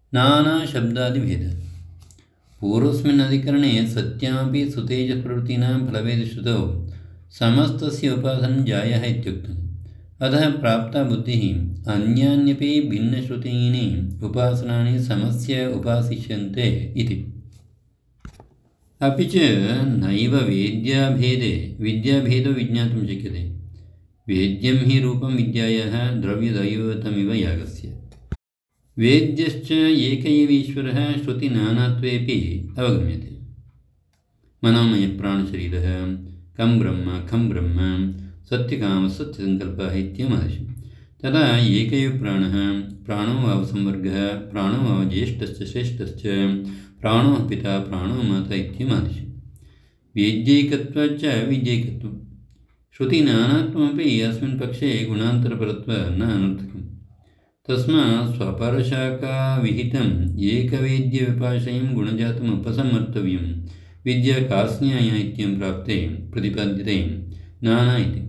नानाशब्दादिभेदः। पूर्वस्मिन् अधिकरणे सत्यामपि सुतेजप्रवृत्तीनां फलभेदश्रुतौ समस्तस्य उपासनं जायः इत्युक्तम्। अतः प्राप्ता बुद्धिः अन्यान्यपि भिन्नश्रुतीनि उपासनानि समस्य उपासिष्यन्ते इति। अपि च नैव विद्याभेदो विज्ञातुं शक्यते। वेद्यं हि रूपं विद्यायाः द्रव्यदैवतमिव यागस्य। वेद्यश्च एक एव ईश्वरः श्रुतिनानात्वेऽपि अवगम्यते। मनोमयः प्राणशरीरः कं ब्रह्म सत्यकामसत्यसङ्कल्पः इत्येवमादिशम्। तदा एक एव प्राणः, प्राणो वावसंवर्गः, प्राणो वाव ज्येष्ठश्च श्रेष्ठश्च, प्राणो पिता, प्राणो माता इत्येवमादिशम्। वेद्यैकत्वाच्च विद्यैकत्वम्। श्रुतिनानात्वमपि अस्मिन् पक्षे गुणान्तरपरत्वं न अनर्थकम्। तस्मात् स्वपरशाखाविहितं एकवेद्यविपाशयं गुणजातम् उपसंहर्तव्यं। विद्या कार्त्स्न्याया इत्येवं प्राप्ते प्रतिपाद्यते नाना इति।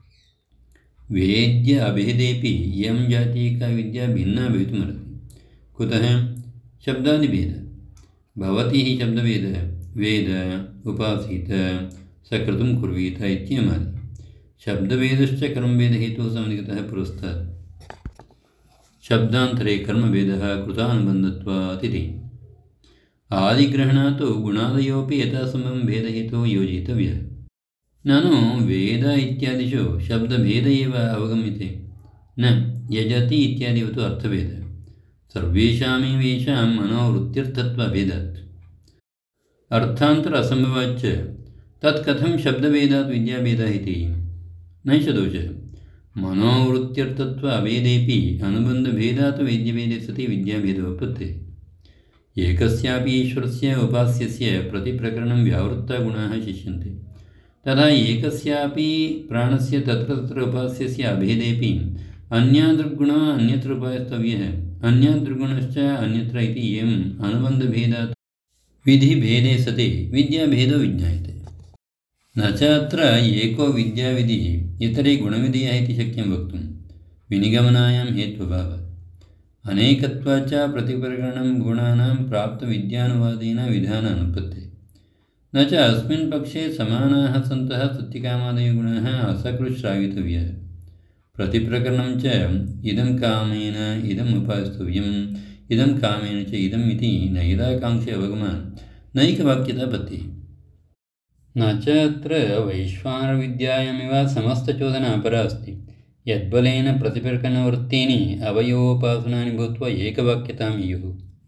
वेद्य अभेदेपि इयं जातीयिका विद्या भिन्ना भवितुमर्हति। कुतः? शब्दादिभेदः। भवति हि शब्दभेदः। वेद उपासीत सकृतं कुर्वीत इत्येवमादि। शब्दभेदश्च कर्मभेदहेतुः समधिगतः पुरस्तात्। शब्दान्तरे कर्मभेदः कृतानुबन्धत्वात् इति। आदिग्रहणात् गुणादयोऽपि यथासमं भेदहेतुः योजितव्यः। ननु वेद इत्यादिषु शब्दभेद एव अवगम्यते, न यजति इत्यादिवत् अर्थभेदः। सर्वेषामेवेषां मनोवृत्त्यर्थत्वाभेदात्। अर्थान्तर असम्भवाच्च तत्कथं शब्दभेदात् विद्याभेदः इति नैष दोषः। मनोवृत्त्यर्थत्व अभेदेपि अनुबन्धभेदात् वेद्यभेदे सति विद्याभेदोपत्तिः। एकस्यापि ईश्वरस्य उपास्यस्य प्रतिप्रकरणं व्यावृत्तगुणाः शिष्यन्ते। तथा एकस्यापि प्राणस्य तत्र उपास्यस्य अभेदेपि अन्यादृग्गुणः अन्यत्र उपास्तव्यः, अन्यादृग्गुणश्च अन्यत्र इति एवम् अनुबन्धभेदात् विधिभेदे सति विद्याभेदो विज्ञायते। न च अत्र एको विद्याविधिः इतरे गुणविधयः इति शक्यं वक्तुं विनिगमनायां हेत्वभावात्। अनेकत्वाच्च प्रतिप्रकरणं गुणानां प्राप्तविद्यानुवादेन विधानानुपत्तिः। न च अस्मिन् पक्षे समानाः सन्तः सत्यकामादयो गुणाः असकृच्छ्रावितव्यः। प्रतिप्रकरणं च इदं कामेन इदम् उपास्तव्यम्, इदं कामेन च इदम् इति नैराकाङ्क्षे अवगमान् नैकवाक्यता पत्तिः। न च अत्र वैश्वानरविद्यायामिव समस्तचोदना अपरा अस्ति। यद्बलेन प्रतिप्रकरणवृत्तीनि अवयवोपासनानि भूत्वा एकवाक्यतां इयुः।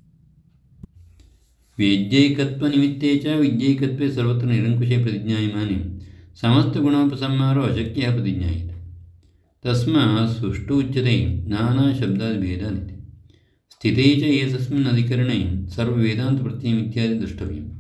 वेद्यैकत्वनिमित्ते च विद्यैकत्वे सर्वत्र निरङ्कुशे प्रतिज्ञायमाने समस्तगुणोपसंहारो अशक्यः प्रतिज्ञायते। तस्मात् सुष्ठु उच्यते नानाशब्दादिभेदादिति। स्थिते च एतस्मिन् अधिकरणे सर्ववेदान्तप्रत्ययम् इत्यादि द्रष्टव्यम्।